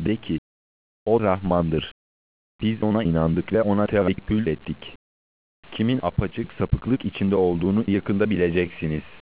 De ki, o Rahmandır. Biz ona inandık ve ona tevekkül ettik. Kimin apaçık sapıklık içinde olduğunu yakında bileceksiniz.